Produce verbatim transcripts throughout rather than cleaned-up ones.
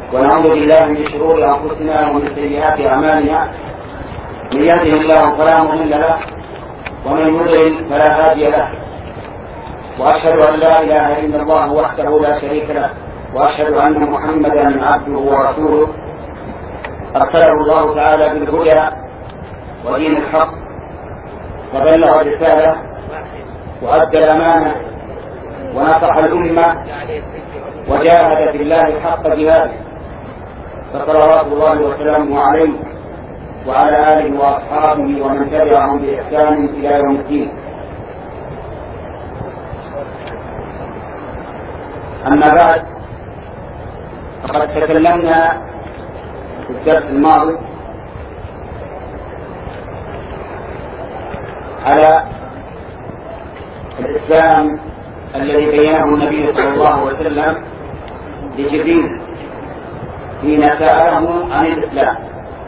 ونعوذ بالله من شرور أنفسنا ومن سيئات أعمالنا، من يهده الله فلا مضل له ومن يضلل فلا هادي له، وأشهد أن لا إله إلا الله وحده لا شريك له، وأشهد أن محمدا عبده ورسوله أرسله الله تعالى بالهدى ودين الحق، وبلغ الرسالة وأدى الأمانة ونصح الأمة وجاهد في الله حق جهاده، فصلوات الله وسلامه عليه وعلى آله وأصحابه ومن تبعهم بإحسان إلى يوم الدين. أما بعد، فقد تكلمنا في الدرس الماضي على الإسلام الذي بينه النبي صلى الله عليه وسلم لجبريل حين سأله عن الإسلام،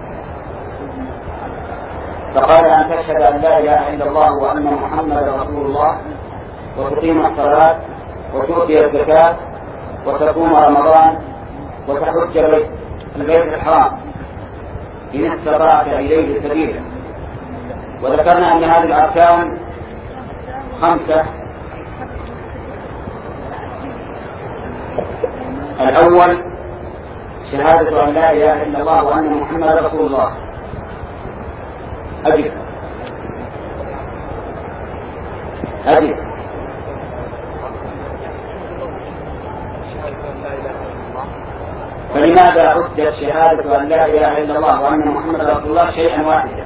فقال أن تشهد أن لا إله إلا الله وأن محمدا رسول الله، وتقيم الصلاة وتؤتي الزكاة وتصوم رمضان وتحج البيت الحرام إن استطعت إليه سبيلا. وذكرنا أن هذه الأركان خمسة: الأول شهادة أن لا إله إلا الله وأن محمدا رسول الله. أجل أجل فلماذا عدت شهادة أن لا إله إلا الله وأن محمدا رسول الله شيئا واحدا؟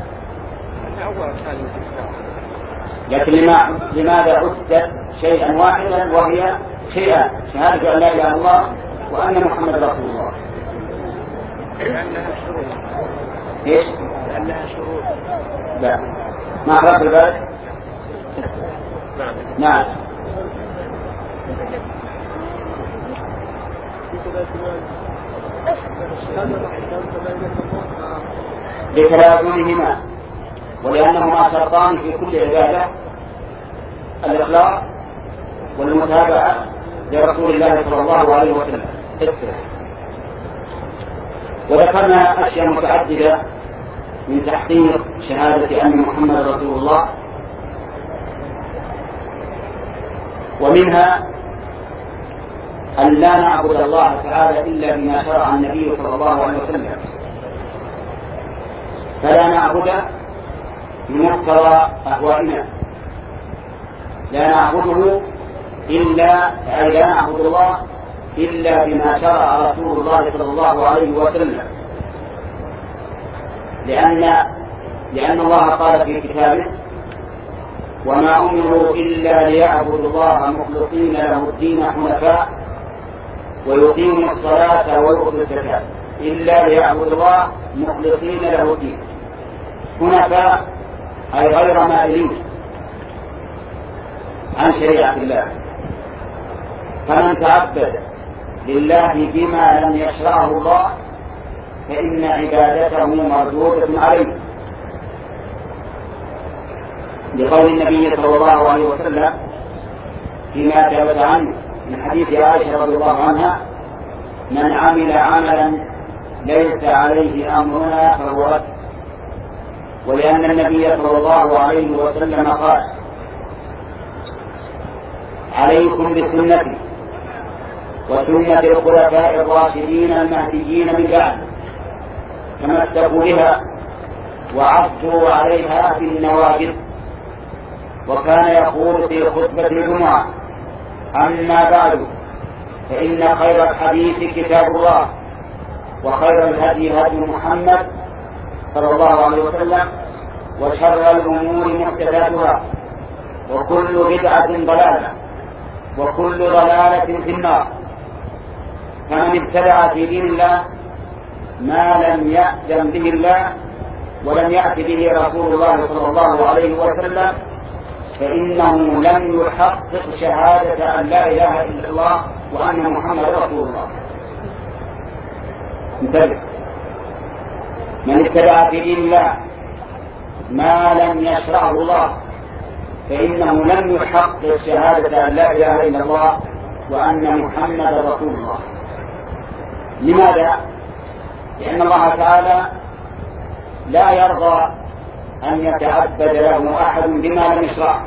لكن لماذا عدت شيئا واحدا وهي شيئا؟ شهادة أن لا إله إلا الله وأن محمدا رسول الله. لأنها شروط. إيش؟ لأنها شروط. لا، ما أعرف البلد. نعم. لتلازمهما ولأنهما شرطان في كل عبادة: الإخلاص والمتابعة لرسول الله صلى الله عليه وسلم. وذكرنا أشياء متعددة من تحقيق شهادة أن محمد رسول الله، ومنها أن لا نعبد الله تعالى إلا بما شرع النبي صلى الله عليه وسلم، فلا نعبد بمقتضى أهوائنا، لا نعبده إلا أي لا نعبد الله إلا بما شرع رسول الله صلى الله عليه وسلم، لأن لأن الله قال في كتابه: وما أمروا إلا ليعبدوا الله مخلصين له الدين حنفاء ويقيموا الصلاة ويؤتوا الزكاة، إلا ليعبدوا الله مخلصين له الدين حنفاء أي غير مائلين عن شريعة الله. فمن تعبد لله بما لم يشرعه الله فإن عبادته مردودة عليه، لقول النبي صلى الله عليه وسلم فيما ثبت عنه من حديث عائشة رضي الله عنها: من عمل عملا ليس عليه أمرنا فهو رد. ولأن النبي صلى الله عليه وسلم قال: عليكم بسنتي وسنة الخلفاء الراشدين المهديين من بعد، تمسكوا بها وعضوا عليها بالنواجذ. وكان يقول في خطبة الجمعة: أما بعد فإن خير الحديث كتاب الله، وخير الهدي هدي محمد صلى الله عليه وسلم، وشر الأمور محدثاتها، وكل بدعة ضلالة، وكل ضلالة في النار. فمن ابتدع في دين الله ما لم يأذن به الله ولم يأت به رسول الله صلى الله عليه وسلم فإنه لم يحقق شهادة أن لا إله إلا الله وأن محمد رسول الله. انتبه: من ابتدع في دين الله ما لم يشرعه الله فإنه لم يحقق شهادة أن لا إله إلا الله وأن محمد رسول الله. لماذا؟ لأن الله تعالى لا يرضى أن يتعبد له أحد بما لم يشرع،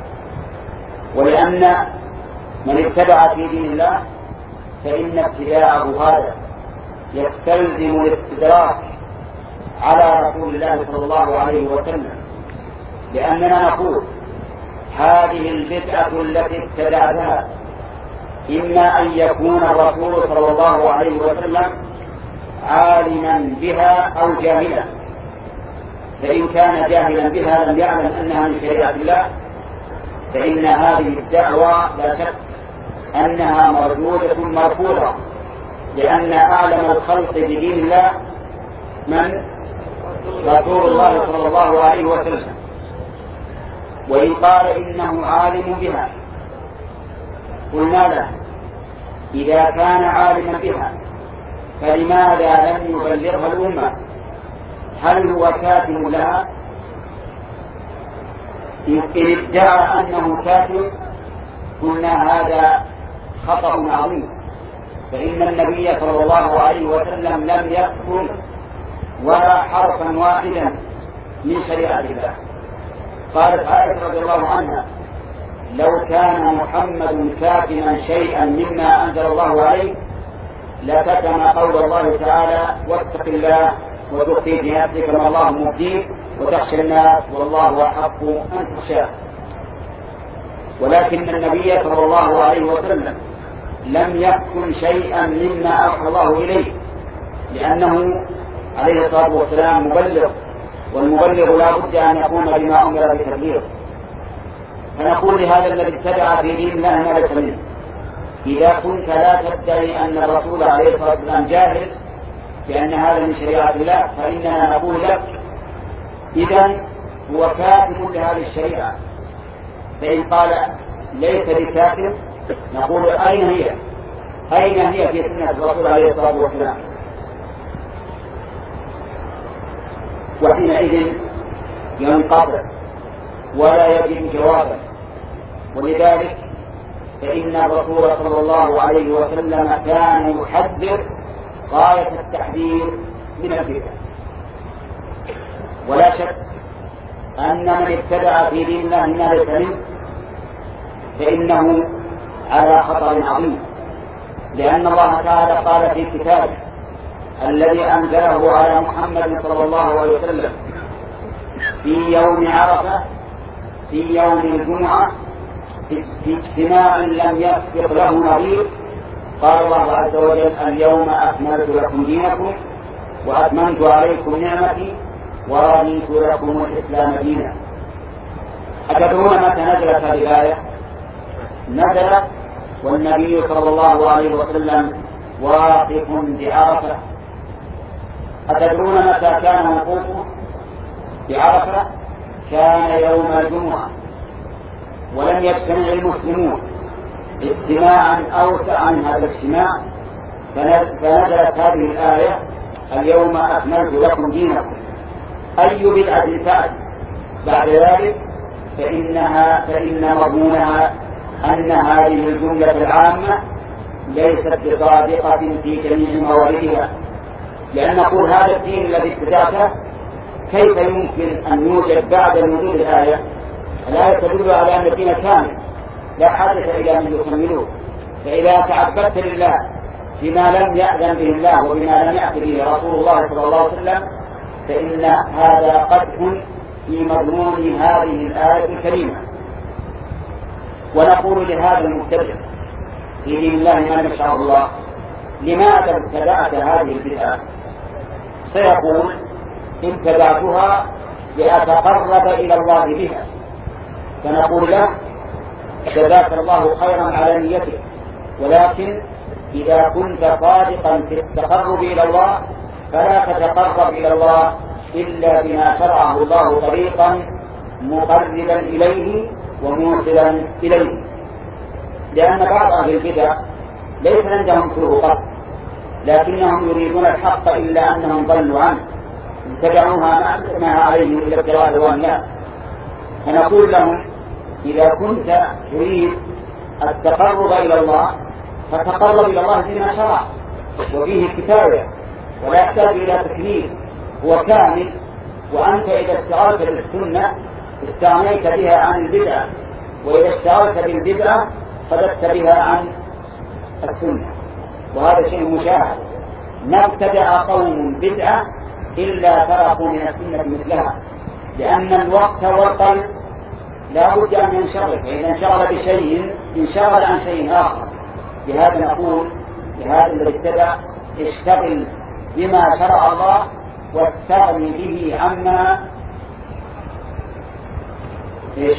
ولأن من ابتدع في دين الله فإن ابتداعه هذا يستلزم الاستدراك على رسول الله صلى الله عليه وسلم، لأننا نقول هذه البدعة التي ابتدعتها إما أن يكون الرسول صلى الله عليه وسلم عالما بها أو جاهلا، فإن كان جاهلا بها لم يعلم أنها من شريعة الله فإن هذه الدعوة لا شك أنها مردودة مرفوضة، لأن أعلم الخلق بدين الله من؟ رسول الله صلى الله عليه وسلم. وإن قال إنه عالم بها قلنا له إذا كان عالما بها فلماذا لم يبلغها الأمة؟ هل هو كاتم لها؟ إن ادعى أنه كاتم قلنا هذا خطأ عظيم، فإن النبي صلى الله عليه وسلم لم يكتب ولا حرفا واحدا من شريعة الله. قالت عائشة رضي الله عنها لو كان محمد كاتما شيئا مما أنزل الله عليه لكتم قول الله تعالى واتق الله وتخفي في نفسك ما الله مبديه وتخشى الناس والله أحق أن تخشاه. ولكن النبي صلى الله عليه وسلم لم يكن شيئا مما أوحى الله إليه، لأنه عليه الصلاة والسلام مبلغ، والمبلغ لا بد أن يقوم بما أمر بتبليغه. فنقول لهذا الذي ابتدع في دين الله ما ليس منه إذا كنت لا تدعي أن الرسول عليه الصلاة والسلام جاهل بأن هذا من شريعة الله فإننا نقول لك إذن هو كاتب لهذه الشريعة. فإن قال ليس بكاتب نقول أين هي؟ أين هي في سنة الرسول عليه الصلاة والسلام؟ وحينئذ ينقطع ولا يجد جوابا. ولذلك فإن الرسول صلى الله عليه وسلم كان يحذر غاية التحذير من البدع. ولا شك أن من ابتدع في دين الله ما ليس منه فإنه على خطر عظيم، لأن الله تعالى قال في كتابه الذي أنزله على محمد صلى الله عليه وسلم في يوم عرفة في يوم الجمعة في اجتماع لم يسبق له نظير، قال الله عز وجل اليوم أكملت لكم دينكم وأتممت عليكم نعمتي ورضيت لكم الإسلام دينا. أتدرون متى نزلت هذه الآية؟ نزلت والنبي صلى الله عليه وسلم واقف بعرفة. أتدرون متى كان وقوفه بعرفة؟ كان يوم الجمعة، ولم يجتمع المسلمون اجتماعا أوسع عن هذا الاجتماع، فنزلت هذه الآية اليوم أكملت لكم دينكم. أي بدعة فعل بعد ذلك فإنها فإن مضمونها أن هذه الجملة العامة ليست بصادقة في جميع مواردها، لأن نقول هذا الدين الذي ابتدعته كيف يمكن أن يوجد بعد نزول الآية؟ الآية تدل على أن الدين كامل لا حاجة إلى أن يكملوه. فإذا تعبدت لله بما لم يأذن به الله وبما لم يأتي به رسول الله صلى الله عليه وسلم فإن هذا قدح في مضمون هذه الآية الكريمة. ونقول لهذا المبتدع في دين الله ما إن شاء الله لماذا ابتدعت هذه البدعة؟ سيقول ابتدعتها لأتقرب إلى الله بها، فنقول له جزاك الله خيرا على نيتك، ولكن إذا كنت صادقا في التقرب إلى الله فلا تتقرب إلى الله إلا بما شرعه الله طريقا مقربا إليه وموصلا إليه. لأن بعض أهل البدع ليس عندهم سوء قصد، لكنهم يريدون الحق إلا أنهم ضلوا عنه اتبعوها ما عليه إلا ابتغاء رضوان الله. فنقول لهم إذا كنت تريد التقرب إلى الله فتقرب إلى الله بما شرع، وفيه كفاية ولا يحتاج إلى تكليف، هو كامل. وأنت إذا اشتغلت بالسنة استغنيت بها عن البدعة، وإذا اشتغلت بالبدعة صددت بها عن السنة، وهذا شيء مشاهد. ما ابتدع قوم بدعة إلا تركوا من السنة مثلها، لأن الوقت والقلب لا بد أن ينشغل، فإذا انشغل بشيء انشغل عن شيء آخر. لهذا نقول لهذا الذي ابتدع اشتغل بما شرع الله واستغني به عما إيش؟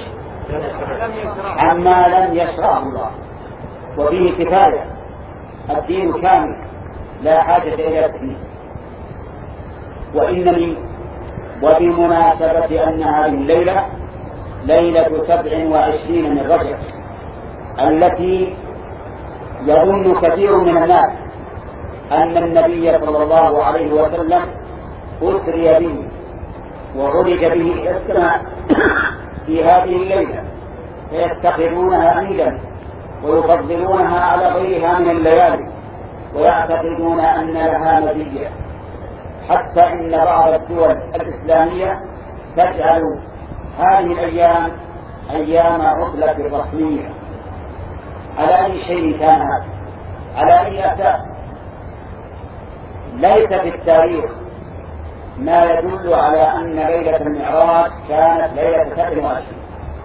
عما لم يشرعه الله، وفيه كفاية. الدين كامل لا حاجة إلى تكليف. وإنني وبمناسبة أن هذه الليلة ليلة سبع وعشرين من رجب، التي يظن كثير من الناس أن النبي صلى الله عليه وسلم أسري به وعرج به إلى السماء في هذه الليلة، فيتخذونها عيدا ويفضلونها على غيرها من الليالي، ويعتقدون أن لها مزية، حتى إن بعض الدول الإسلامية تجعل هذه الأيام أيام عطلة رسمية. على أي شيء كان هذا؟ على أي أساس؟ ليس في التاريخ ما يدل على أن ليلة المعراج كانت ليلة سبع وعشرين،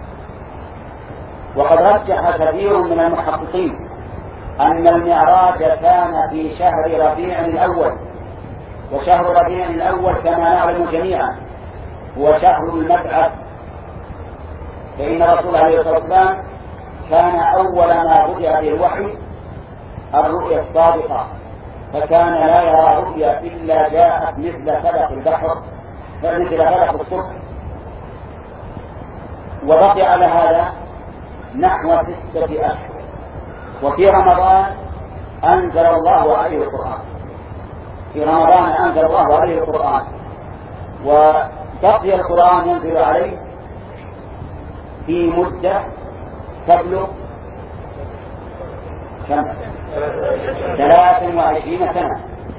وقد رجح كثير من المحققين أن المعراج كان في شهر ربيع الأول، وشهر ربيع الأول كما نعلم جميعا هو شهر المبعث، فإن الرسول عليه الصلاة والسلام كان أول ما بدأ به الوحي الرؤيا الصادقة، فكان لا يرى رؤيا إلا جاءت مثل فلق البحر مثل فلق الصبح. وبقي على هذا نحو ستة أشهر، وفي رمضان أنزل الله عليه القرآن، في رمضان أنزل الله عليه القرآن، وبقي القرآن ينزل عليه في مدة تبلغ كم؟ ثلاث وعشرين سنة.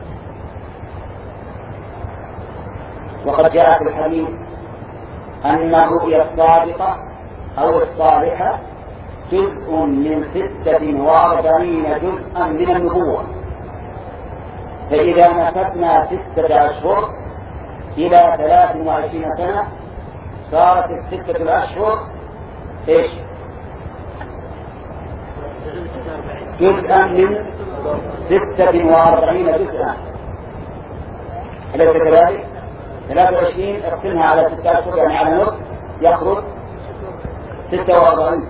وقد جاء في الحديث أن الرؤيا الصادقة أو الصالحة جزء من ستة وأربعين جزءا من النبوة، فإذا نفذنا ستة أشهر إلى ثلاث وعشرين سنة صارت الستة الأشهر إيش؟ جزءا من ستة وأربعين جزءا. أليس كذلك؟ ثلاث وعشرين اقسمها على ستة أشهر يعني على نصف يخرج ستة وأربعين.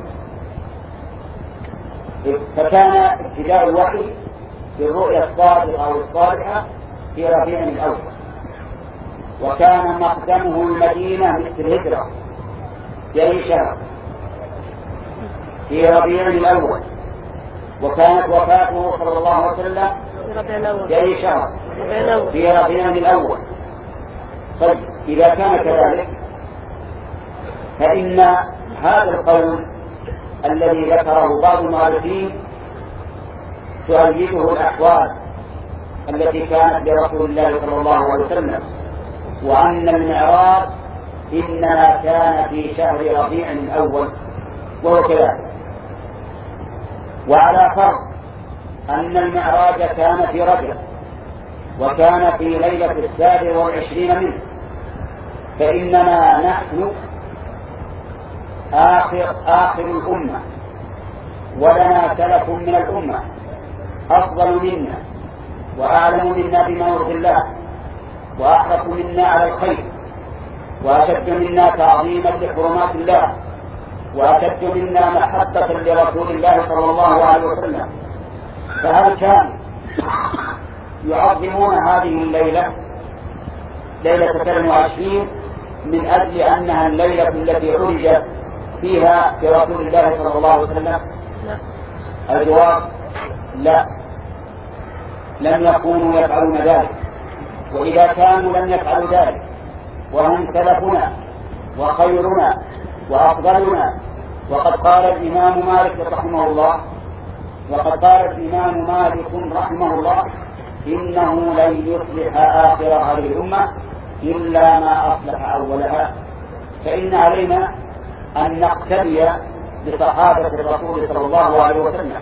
فكان ابتداء الوحي بالرؤيا الصادقة أو الصالحة في ربيع الأول، وكان مقدمه المدينة مثل الهجرة في شهر في ربيع الأول، وكانت وفاته صلى الله عليه وسلم في أي شهر؟ في ربيع الأول. طيب إذا كان كذلك فإن هذا القول الذي ذكره بعض المؤرخين تؤيده الأحوال التي كانت لرسول الله صلى الله عليه وسلم، وأن المعراج إنما كان في شهر ربيع الأول، وهو كذلك. وعلى فرض أن المعراج كان في رجب وكان في ليلة السابع والعشرين منه، فإننا نحن آخر, آخر الأمة، ولنا سلف من الأمة أفضل منا وأعلم منا بما يرضي الله، وأحرص منا على الخير، وأشد منا تعظيما لحرمات الله، وأشد منا محبة لرسول الله صلى الله عليه وسلم. فهل كان يعظمون هذه الليلة ليلة سبع وعشرين من أجل أنها الليلة التي عرج فيها برسول الله صلى الله عليه وسلم؟ الجواب لا، لم يكونوا يفعلون ذلك. وإذا كانوا لم يفعلوا ذلك وهم سلفنا وخيرنا وأفضلنا، وقد قال الإمام مالك رحمه الله وقد قال الإمام مالك رحمه الله إنه لن يصلح آخر هذه الأمة إلا ما أصلح أولها. فإن علينا أن نقتدي بصحابة الرسول صلى الله عليه وسلم.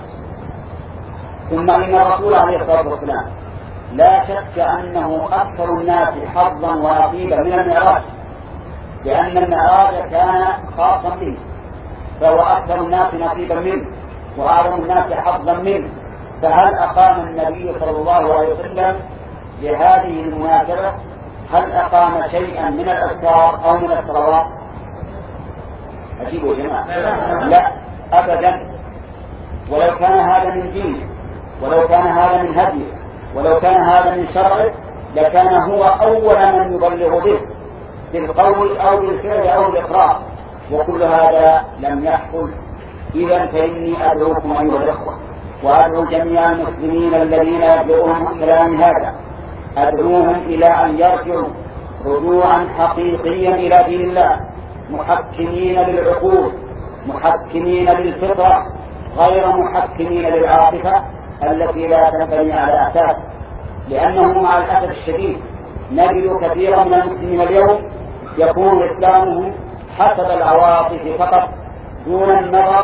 ثم إن الرسول عليه الصلاة والسلام لا شك أنه أكثر الناس حظا ونصيبا من المعراج، لأن المعراج كان خاصا به، فهو أكثر الناس نصيبا منه وأعظم الناس حظا منه. فهل أقام النبي صلى الله عليه وسلم لهذه المناسبة هل أقام شيئا من الأذكار أو من الصلوات؟ أجيبوا يا جماعة. لا أبدا. ولو كان هذا من دينه، ولو كان هذا من هديه، ولو كان هذا من شرعه، لكان هو أول من يبلغ به بالقول أو بالفعل أو بالإقرار، وكل هذا لم يحصل. إذا فإني أدعوكم أيها الأخوة، وأدعو جميع المسلمين الذين يبلغهم كلام هذا، أدعوهم إلى أن يرجعوا رجوعا حقيقيا إلى دين الله، محكمين للعقول، محكمين للفطرة، غير محكمين للعاطفة التي لا تنبني على أساس. لأنه مع الأسف الشديد نجد كثيرا من المسلمين اليوم يكون إسلامهم حسب العواطف فقط، دون النظر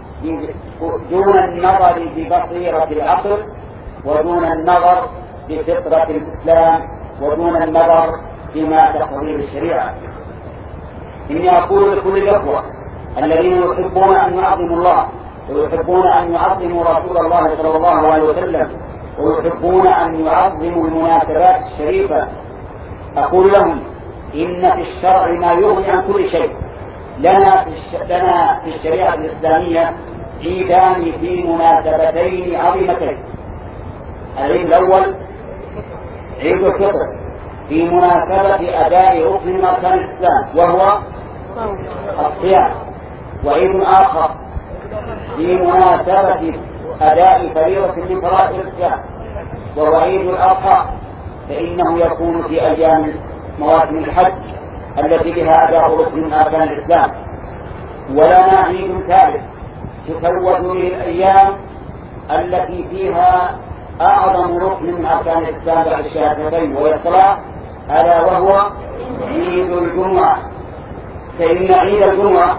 دون النظر ببصيرة العقل، ودون النظر بفطرة الإسلام، ودون النظر بما تقتضيه الشريعة. إني أقول لكل الأخوة الذين يحبون أن يعظموا الله، ويحبون أن يعظموا رسول الله صلى الله عليه وسلم، ويحبون أن يعظموا المناسبات الشريفة، أقول لهم إن في الشرع ما يغني عن كل شيء. لنا في, الش... لنا في الشريعة الإسلامية عيدان في مناسبتين عظيمتين. العيد الأول عيد الفطر في مناسبة أداء ركن من أركان الإسلام وهو الصيام، وعيد آخر في مناسبة أداء فريضة من فرائض الإسلام وهو عيد الأضحى، فإنه يكون في أيام مواسم الحج التي بها أداء ركن من أركان الإسلام. ولنا عيد ثالث تتوج به الأيام التي فيها أعظم ركن من أركان الإسلام بعد الشهادتين وهي الصلاة، ألا وهو عيد الجمعة. فإن عيد الجمعة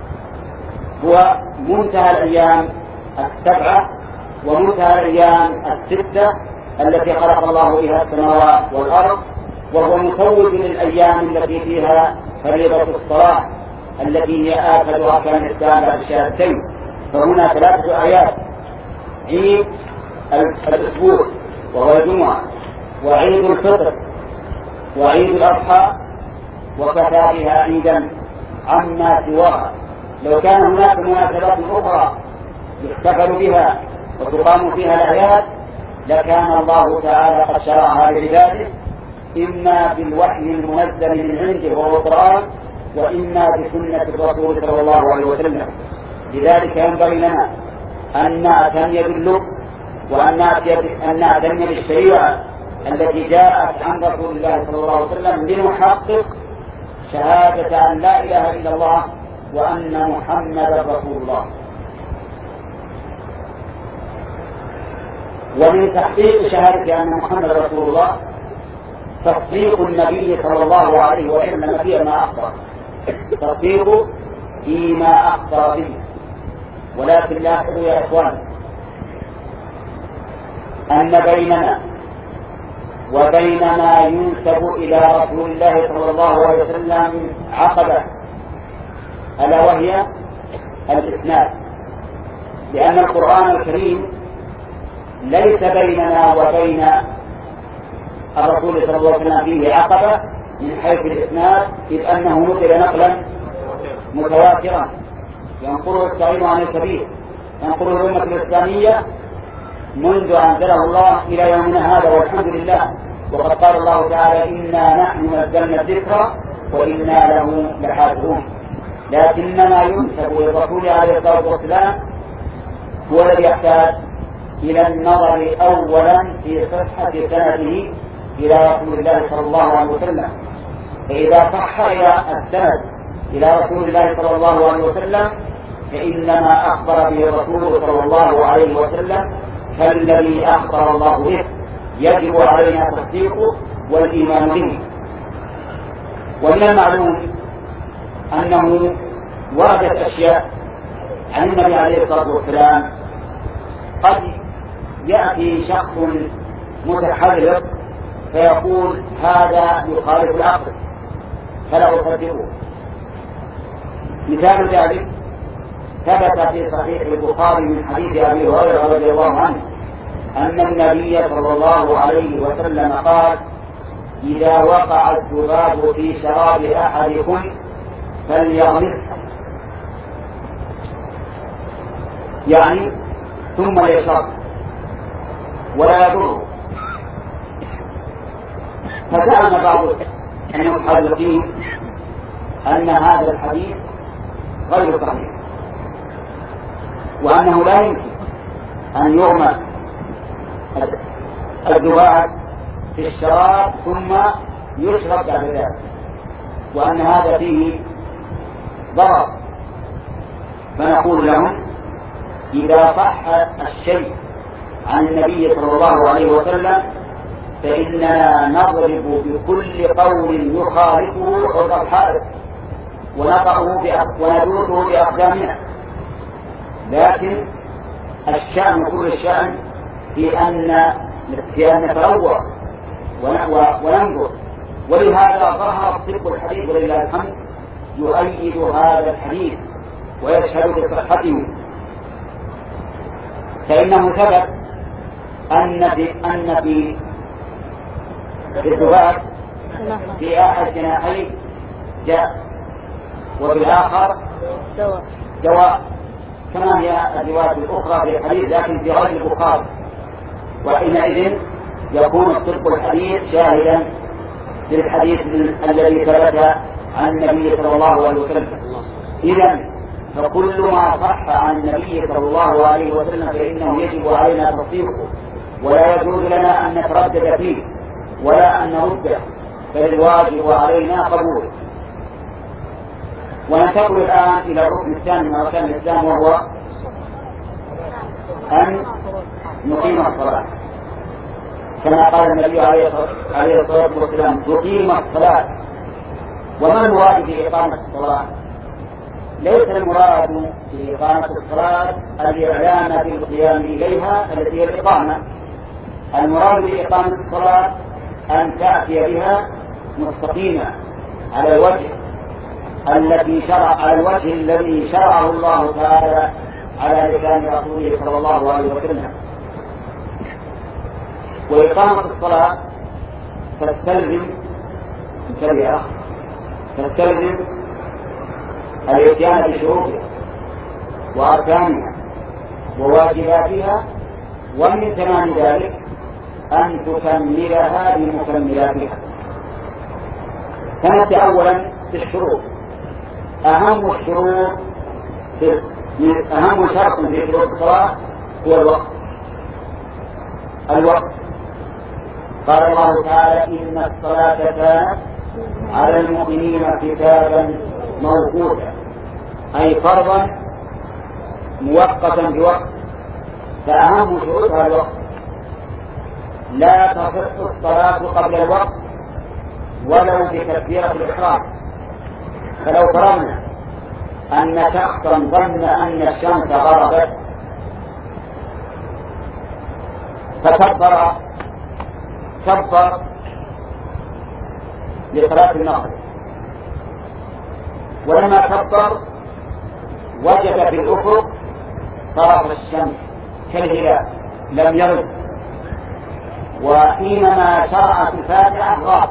هو منتهى الأيام السبعة ومنتهى الأيام الستة التي خلق الله بها السماوات والأرض، وهو متوج للأيام التي فيها فريضة الصلاة التي هي آخذ أركان الإسلام بعد الشهادتين. فهنا ثلاثة آيات: عيد الأسبوع وهو الجمعة، وعيد الفطر، وعيد الأضحى، وكفى بها عيدا عما سواها. لو كان هناك مناسبات أخرى يحتفل بها وتقام فيها الأعياد لكان الله تعالى قد شرعها لعباده، إما بالوحي المنزل من عنده وهو القرآن، وإما بسنة الرسول صلى الله عليه وسلم. لذلك ينبغي لنا أن نعتني باللطف وأن نعتني بالشريعة التي جاءت عن رسول الله صلى الله عليه وسلم لنحقق شهادة أن لا إله إلا الله وأن محمدا رسول الله. ومن تحقيق شهادة أن محمد رسول الله تصديق النبي صلى الله عليه وسلم فيما أخبر، تصديق فيما أخبر به. ولكن لاحظوا يا إخوان أن بيننا وبين ما ينسب إلى رسول الله صلى الله عليه وسلم عقبة، ألا وهي الإسناد. لأن القرآن الكريم ليس بيننا وبين الرسول صلى الله عليه وسلم فيه عقبة من حيث الإسناد، إذ أنه نقل نقلا متواترا ينقله الصغير عن الكبير، ينقله الأمة الإسلامية منذ أنزله الله إلى يومنا هذا، والحمد لله. وقد قال الله تعالى: إنا نحن نزلنا الذكر وإنا له لحافظون. لكن ما ينسب للرسول عليه الصلاة والسلام هو الذي يحتاج إلى النظر أولا في صحة سنده إلى رسول الله صلى الله عليه وسلم. فإذا صح إلى السند إلى رسول الله صلى الله عليه وسلم فإنما أخبر به الرسول صلى الله عليه وسلم كالذي أخبر الله به، يجب علينا تصديقه والإيمان به. ومن المعلوم أنه وردت أشياء عن النبي عليه الصلاة والسلام قد يأتي شخص متحرر فيقول هذا يخالف العقل فلا أصدقه. مثال ذلك ثبت في صحيح البخاري من حديث أبي هريرة رضي الله عنه أن النبي صلى الله عليه وسلم قال إذا وقع الذباب في شراب أحدكم فليغمسه، يعني ثم يشرب ولا يضره. فزعم بعض المحررين أن هذا الحديث غير صحيح، وأنه لا يمكن أن يغمس الذباب في الشراب ثم يشرب بعد ذلك، وأن هذا فيه ضرر. فنقول لهم إذا صح الشيء عن النبي صلى الله عليه وسلم فإننا نضرب بكل قول يخالفه عرض الحائط ونقعه وندوره بأقدامنا. لكن الشأن كل الشأن في أن في أن نتروى وننظر. ولهذا ظهر طب الحديث ولله الحمد يؤيد هذا الحديث ويشهد بصحته، فإنه ثبت أن في أن في الذباب في أحد جناحيه جاء وفي الآخر دواء, دواء. كما هي الروايات الأخرى في الحديث لكن في غير البخاري، وحينئذ يكون الطب الحديث شاهدا للحديث الذي ثبت عن النبي صلى الله عليه وسلم. إذن فكل ما صح عن النبي صلى الله عليه وسلم فإنه يجب علينا تصديقه، ولا يجوز لنا أن نتردد فيه ولا أن نرده، بل الواجب علينا قبوله. وننتقل الآن إلى الركن الثاني من أركان الإسلام، وهو أن نقيم الصلاة كما قال النبي عليه الصلاة والسلام تقيم الصلاة. وما المراد بإقامة الصلاة؟ ليس المراد بإقامة الصلاة الإعلان بالقيام إليها التي هي الإقامة. المراد بإقامة الصلاة أن تأتي بها مستقيمة على الوجه الذي شرع على الوجه الذي شرعه الله تعالى على لسان رسوله صلى الله عليه وسلم. وإقامة الصلاة تستلزم انتبه تستلزم الاتيان بشروطها وأركانها وواجباتها، ومن تمام ذلك أن تكملها بمكملاتها. فنبدأ أولا بالشروط. أهم الشروط أهم شرط في شروط الصلاة هو الوقت. الوقت قال الله تعالى إن الصلاة كانت على المؤمنين كتابا موقوتا، أي فرضا موقتا بوقت. فأهم شروطها الوقت. لا تصح الصلاة قبل الوقت ولو بتكبيرة الإحرام. فلو فرضنا أن شخصا ظن أن الشمس غربت فكبر كبر لصلاة المغرب، ولما كبر وجد في الأفق طرف الشمس كالهلال لم يرد، وحينما شرعت الفاتحة غاب.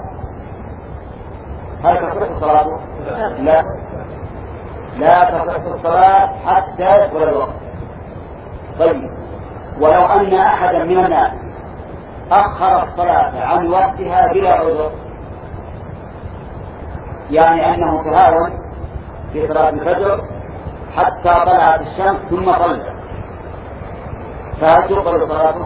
هل تصح الصلاة؟ لا لا تصح الصلاة حتى يدخل الوقت. طيب، ولو أن أحدا من الناس أخر الصلاة عن وقتها بلا عذر، يعني أنه تهاون في صلاة الفجر حتى طلعت الشمس ثم صلى، فهل تقبل صلاته؟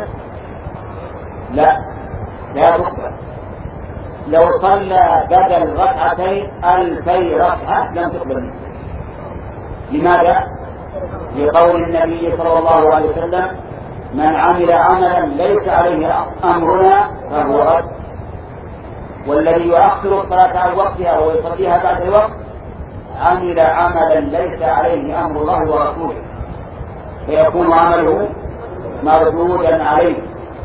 لا لا تقبل. لو صلى بدل ركعتين ألفي ركعة لم تقبل. لماذا؟ لقول النبي صلى الله عليه وسلم من عمل عملا ليس عليه أمرنا فهو رد، والذي يؤخر الصلاة عن وقتها ويصليها بعد الوقت عمل عملا ليس عليه أمر الله ورسوله، فيكون عمله مردودا عليه.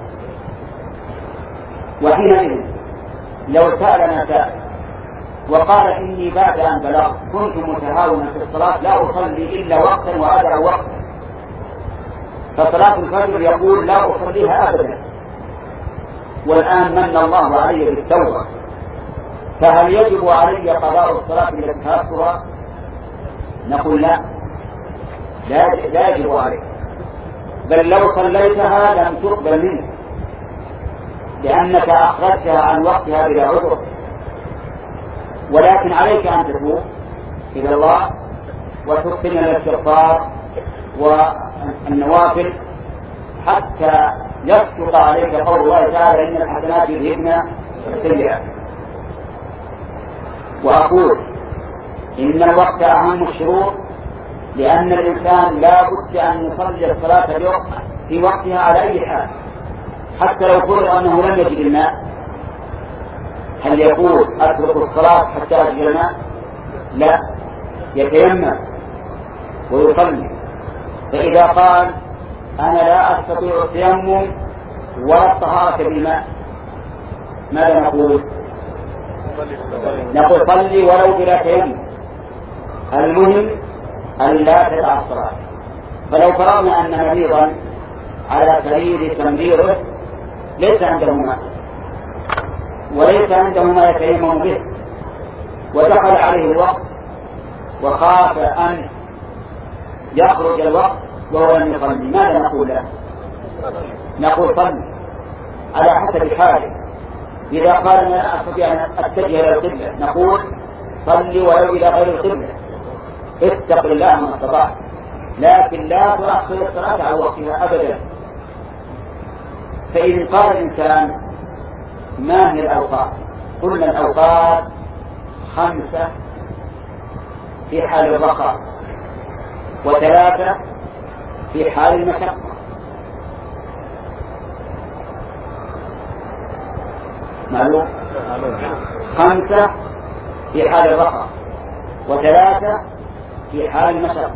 وحينئذ لو سألنا سائل وقال إني بعد أن بلغت كنت متهاونا في الصلاة لا أصلي إلا وقتا وأدع وقتا، فصلاة الفجر يقول لا أصليها أبدا، والآن من الله علي بالتوبة، فهل يجب علي قضاء الصلاة التي فاتها؟ نقول لا، لا يجب عليك، بل لو صليتها لم تقبل منك لأنك أخرجتها عن وقتها بلا عذر، ولكن عليك أن تتوب إلى الله وتحسن الاستغفار والنوافل حتى يسقط عليك قول الله تعالى إن الحسنات يذهبن السيئات. وأقول إن الوقت أهم الشروط، لأن الإنسان لا بد أن يصلي الصلاة في وقتها على أي حال، حتى لو فرض أنه لم يجد الماء، هل يقول أترك الصلاة حتى أجد الماء؟ لا، يتيمم ويصلي. فإذا قال أنا لا أستطيع التيمم ولا الطهارة بالماء ماذا نقول؟ نقول صلي ولو بلا تيمم، المهم أن لا تدع الصلاة. فلو فرضنا أن مريضا على سبيل تمريضه ليس عنده ماء وليس عنده ما يتيمم به، ودخل عليه الوقت وخاف أن يخرج الوقت وهو لم يصلي، ماذا نقول له؟ نقول صلي على حسب حاله. إذا قال أنا لا أستطيع أن أتجه إلى القبلة نقول صلي ولو إلى غير القبلة، اتق الله ما استطعت، لكن لا تؤخر الصلاة على وقتها أبدا. فإن قال الإنسان ما هي الأوقات؟ قلنا الأوقات خمسة في حال الرخاء وثلاثة في حال المشقة. معلوم؟ خمسة في حال الرخاء وثلاثة في حال المشقة: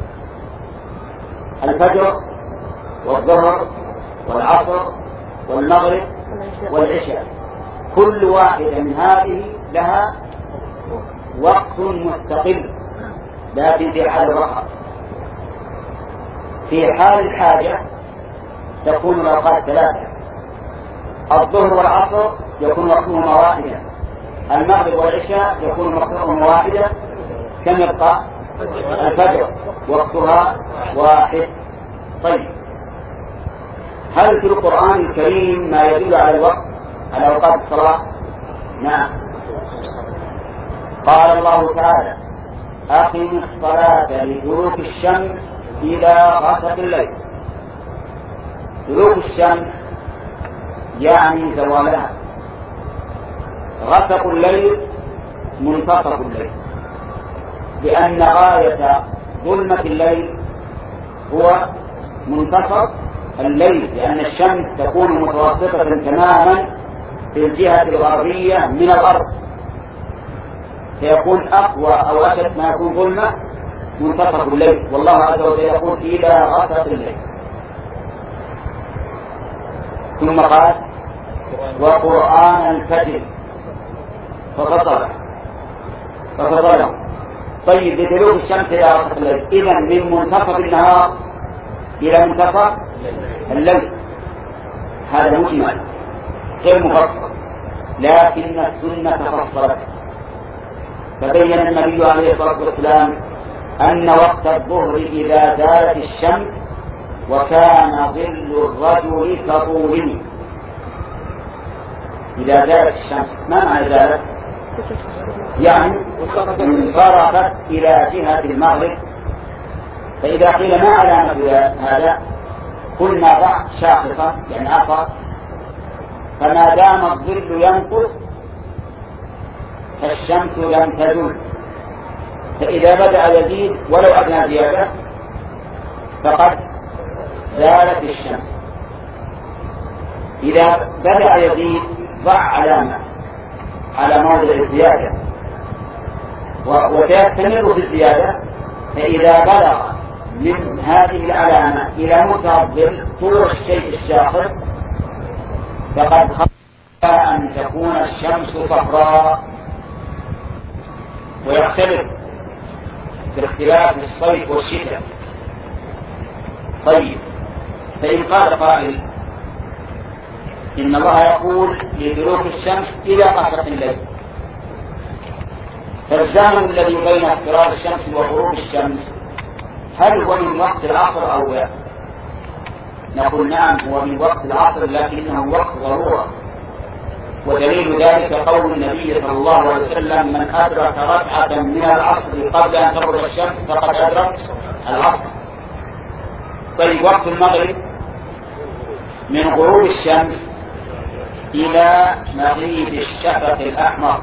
الفجر والظهر والعصر والمغرب والعشاء، كل واحدة من هذه لها وقت مستقل، لكن في حال الرخاء. في حال الحاجة تكون الأوقات ثلاثة: الظهر والعصر يكون وقتهما واحدا، المغرب والعشاء يكون وقتهما واحدا، كم يبقى؟ الفجر وقتها واحد. طيب، هل في القرآن الكريم ما يدل على الوقت على أوقات الصلاة؟ نعم، قال الله تعالى: أقم الصلاة لدلوك الشمس إلى غسق الليل. دلوك الشمس يعني زوالها، غسق الليل منتصف الليل، لأن غاية ظلمة الليل هو منتصف الليل، لأن الشمس تكون متوسطة تماما في الجهة الغربية من الأرض، فيكون أقوى أو أشد ما يكون ظلمة منتصف الليل، والله عز وجل يقول إلى غسق الليل. ثم قال: وقرآن الفجر ففصله ففصله. طيب، بدلوك الشمس إلى غسق الليل، إذن من منتصف النهار إلى منتصف الليل، هذا مجمل غير مفصل، لكن السنة فصلت، فبين النبي عليه الصلاة والسلام أن وقت الظهر إذا زالت الشمس وكان ظل الرجل كطوله. إذا زالت الشمس، ما معنى زالت؟ يعني انصرفت إلى جهة المغرب. فإذا قيل ما علامة هذا؟ قلنا ضع شاخصة يعني أثر، فما دام الظل ينقص فالشمس لم تزل، فإذا بدأ يزيد ولو أدنى زيادة فقد زالت الشمس. إذا بدأ يزيد ضع علامة على موضع الزيادة وتستمر في الزيادة، فإذا بلغ من هذه العلامة إلى منتهى الظل طول الشيء الشاخص فقد خاف أن تكون الشمس صفراء، ويختلف باختلاف الصيف والشتاء. طيب، فإن قال قائل إن الله يقول لدلوك الشمس إلى غسق الليل، فالزمن الذي بين اضطراب الشمس وغروب الشمس هل هو من وقت العصر أو لا؟ نقول نعم، هو من وقت العصر لكنه وقت ضرورة، ودليل ذلك قول النبي صلى الله عليه وسلم: من أدرك ركعة من العصر قبل أن تغرب الشمس فقد أدرك العصر. طيب، وقت المغرب من غروب الشمس إلى مغيب الشفق الأحمر،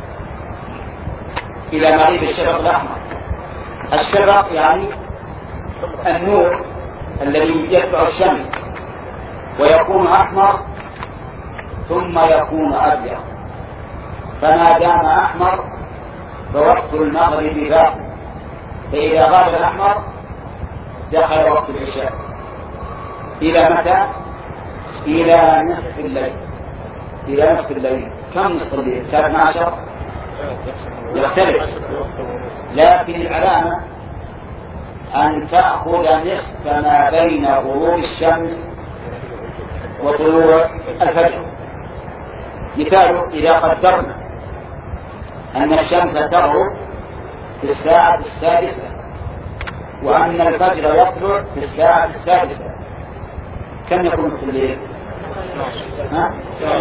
إلى مغيب الشفق الأحمر. الشفق يعني النور الذي يدفع الشمس ويكون أحمر ثم يكون أبيض، فما دام أحمر فوقت المغرب باق، فإذا غاب الأحمر دخل وقت العشاء. إلى متى؟ إلى نصف الليل. إلى نصف الليل. كم نصف الليل؟ الساعة اثنا عشر؟ يختلف، لكن العلامة أن تأخذ نصف ما بين غروب الشمس وطلوع الفجر. مثال: إذا قدرنا أن الشمس تغرب في الساعة السادسة وأن الفجر يطلع في الساعة السادسة، كم يكون نصف الليل؟ ها؟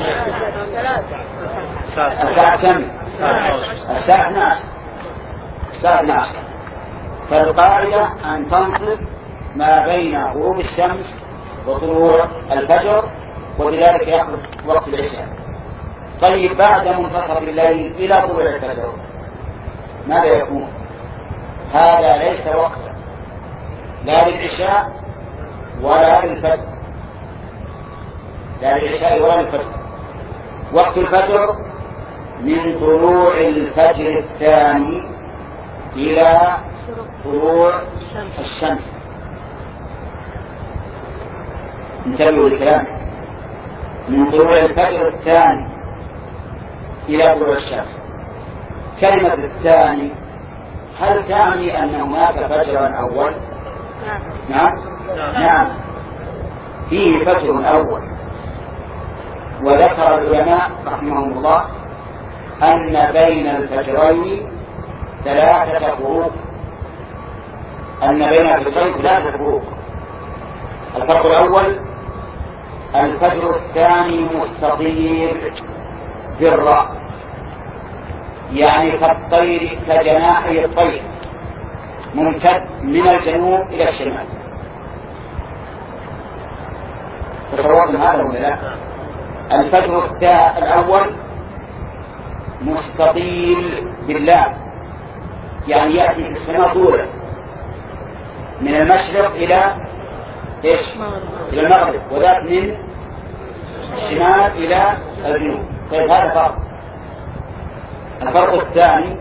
الساعة كم؟ الساعة اثنا عشر. الساعة اثنا عشر. فالقاعدة أن تنصب ما بين غروب الشمس وطلوع الفجر، وبذلك يخرج وقت العشاء. طيب، بعد منتصف الليل إلى طلوع الفجر ماذا يكون؟ هذا ليس وقتا لا للعشاء ولا للفجر، لا للعشاء ولا للفجر. وقت الفجر من طلوع الفجر الثاني إلى طلوع الشمس. انتبهوا للكلام، من طلوع الفجر الثاني إلى طلوع الشمس. كلمة الثاني هل تعني أن هناك فجرا أول؟ نعم نعم، فيه فجر أول. وذكر العلماء رحمهم الله أن بين الفجرين ثلاثة فروق، أن بين الفجرين ثلاثة فروق. الفرق الأول: الفجر الثاني مستطير بالراء، يعني كالطير، كجناحي الطير، ممتد من الجنوب إلى الشمال. تصورتم هذا ولا لا؟ الفجر الأول مستطيل بالله، يعني يأتي في السماء طولا من المشرق إلى إيش؟ إلى المغرب، وذاك من الشمال إلى الجنوب. طيب، هذا فرق. الفرق الثاني: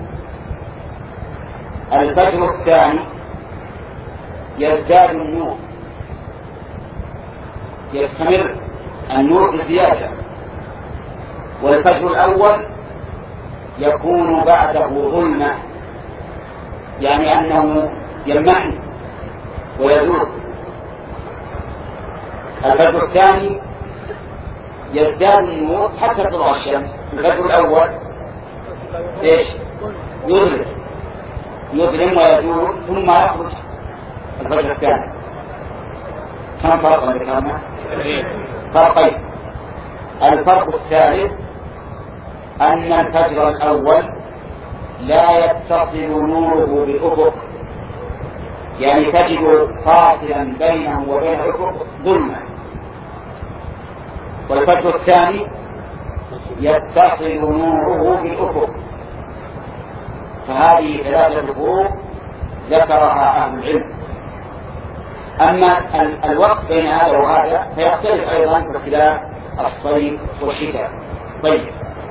الفجر الثاني يزداد النور، يستمر النور بزيادة. والفجر الأول يكون بعده ظلمة، يعني أنه يمحي ويزول. الفجر الثاني يزداد النور حتى تطلع الشمس. الفجر الأول إيش؟ يظلم يظلم ويزول ثم يخرج الفجر الثاني. كم فرقا ذكرنا؟ فرقين. الفرق الثالث أن الفجر الأول لا يتصل نوره بالأفق، يعني تجد فاصلا بينه وبين الأفق ظلمة. والفجر الثاني يتصل نوره بالأفق. فهذه ثلاثة فروق ذكرها أهل العلم. أما الوقت بين هذا وهذا فيختلف أيضا باختلاف الصيف والشتاء. طيب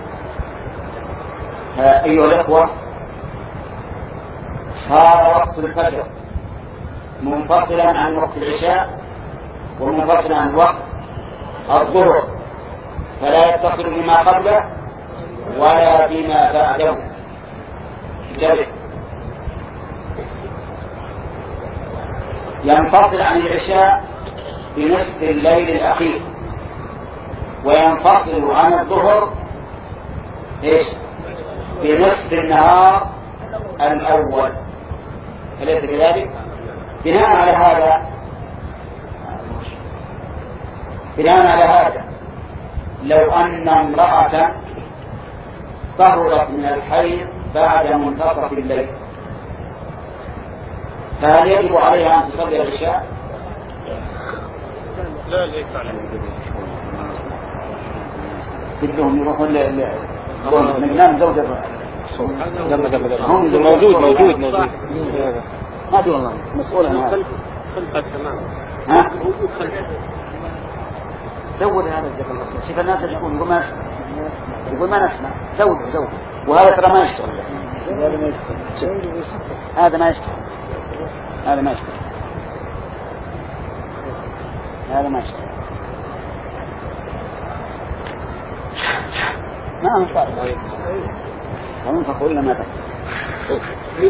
أيها الأخوة، صار وقت الفجر منفصلا عن وقت العشاء ومنفصلا عن وقت الظهر، فلا يتصل بما قبله ولا بما بعده. جلد ينفصل عن العشاء بنصف الليل الأخير، وينفصل عن الظهر إيش؟ بنصف النهار الأول. أليس كذلك؟ بناء على هذا بناء على هذا لو أن امرأة طهرت من الحيض بعد منتصف الليل، فهل يجب عليها أن تصلي العشاء؟ لا، ليس عليها. بدهم يروحون نجنام زوجة موجود موجود موجود ما في والله مسؤول عن هذا. خلقت تمام. ها؟ موجود خلقت. زود هذا الذكر الأصفر. شوف الناس يقول يقول ما يقول ما نسمع. زود زود. وهذا ترى ما يشتغل. هذا ما يشتغل. هذا ما يشتغل. هذا ما يشتغل. هذا ما يشتغل. ما أنفع. ما أنفع ولا ما تفعل.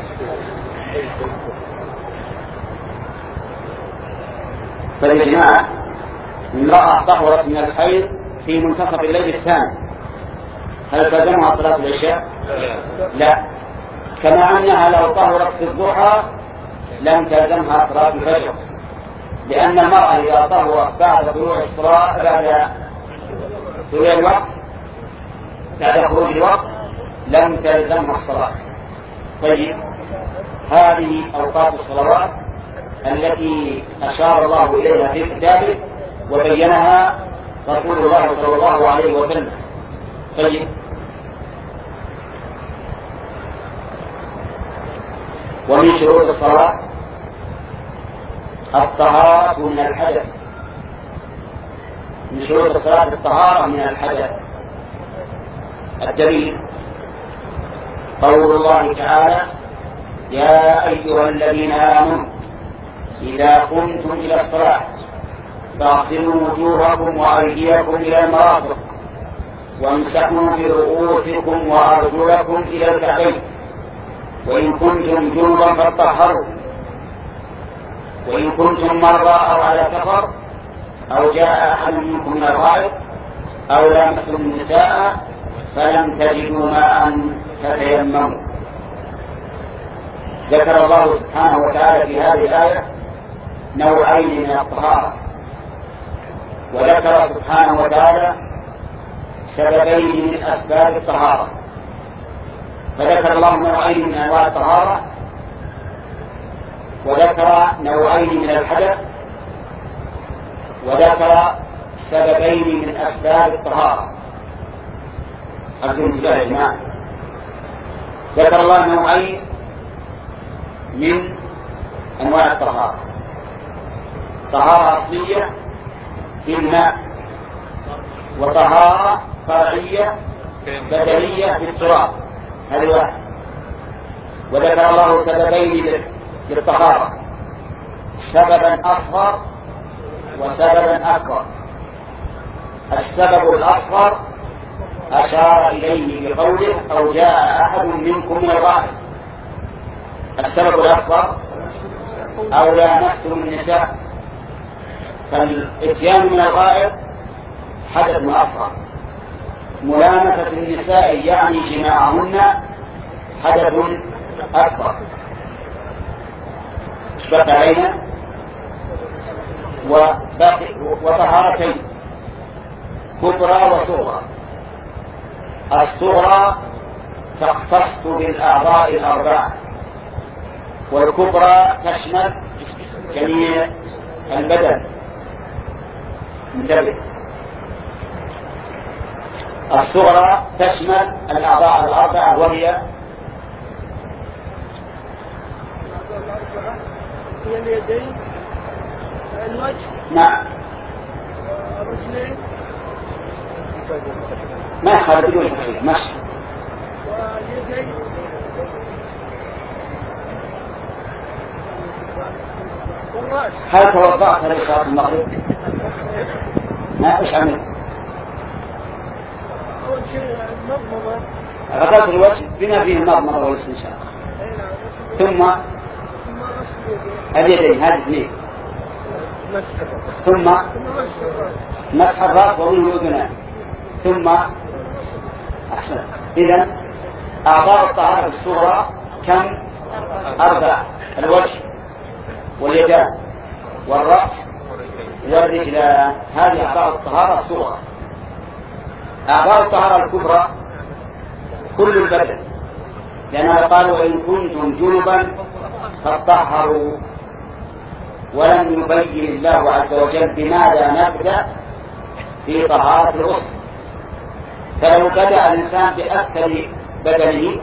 فيا جماعة، امرأة طهرت من الحيض في منتصف الليل الثاني، هل تلزمها صلاة العشاء؟ لا. كما أنها لو طهرت في الضحى لم تلزمها صلاة الفجر، لأن المرأة إذا طهرت بعد طلوع الصلاة بعد طلوع الوقت بعد خروج الوقت لم تلزمها الصلاة. طيب، هذه أوقات الصلوات التي أشار الله إليها في كتابه وبينها رسول الله صلى الله عليه وسلم. طيب، ومن شروط الصلاة الطهارة من الحدث. من شروط الصلاة الطهارة من الحدث. الدليل قول الله تعالى: يا أيها الذين آمنوا إذا قمتم إلى الصلاة فاغسلوا وجوهكم وأيديكم إلى المرافق وامسحوا برؤوسكم وأرجلكم إلى الكعبين وإن كنتم جنبا فاطهروا وإن كنتم مرضى أو على سفر أو جاء أحد منكم من الغائط أو لامستم النساء فلم تجدوا ماء فتيمموا. ذكر الله سبحانه وتعالى في هذه الآية نوعين من الطهارة، وذكر سبحانه وتعالى سببين من أسباب الطهارة. فذكر الله نوعين من أنواع الطهارة، وذكر نوعين من الحدث، وذكر سببين من أسباب الطهارة. أرجو بالله يا جماعة. ذكر الله نوعين من أنواع الطهارة: طهارة أصلية بالماء، وطهارة فرعية بدلية بالتراب. هذا واحد. وذكر الله سببين للطهارة: سببا أصغر وسببا أكبر. السبب الأصغر أشار إليه بقوله: أو جاء أحد منكم من الغائط. السبب الأكبر: أو لامستم النساء. فالإتيان من الغائط حدث أصغر، ملامسة النساء يعني جماعهن حدث أكبر. بقي علينا وطهارتين كبرى وصغرى. الصغرى تختص بالأعضاء الأربعة، والكبرى تشمل جميع البدن. انتبه، الصغرى تشمل الأعضاء الأربعة وهي هي اليدين، الوجه، نعم، الرجلين، ما يخالف بدون تخفيف مشي. هل توضأت لصلاة المغرب؟ ما إيش عملت؟ أول شيء المضمضة. غسلت الوجه بما فيه المضمضة والاستنشاق. ثم اليدين هذه اثنين. ثم مسح الرأس ومنه الأذنان. ثم أحسن. إذن أعضاء الطهارة الصغرى كم؟ أربعة: الوجه واليدان والرأس والرجلان. هذه أعضاء الطهارة الصغرى. أعضاء الطهارة الكبرى كل البدن، لأنها قالوا: وإن كنتم جنبا فاطهروا. ولم يبين الله عز وجل بماذا نبدأ في طهارة الغسل. فلو بدأ الإنسان بأسفل بدنه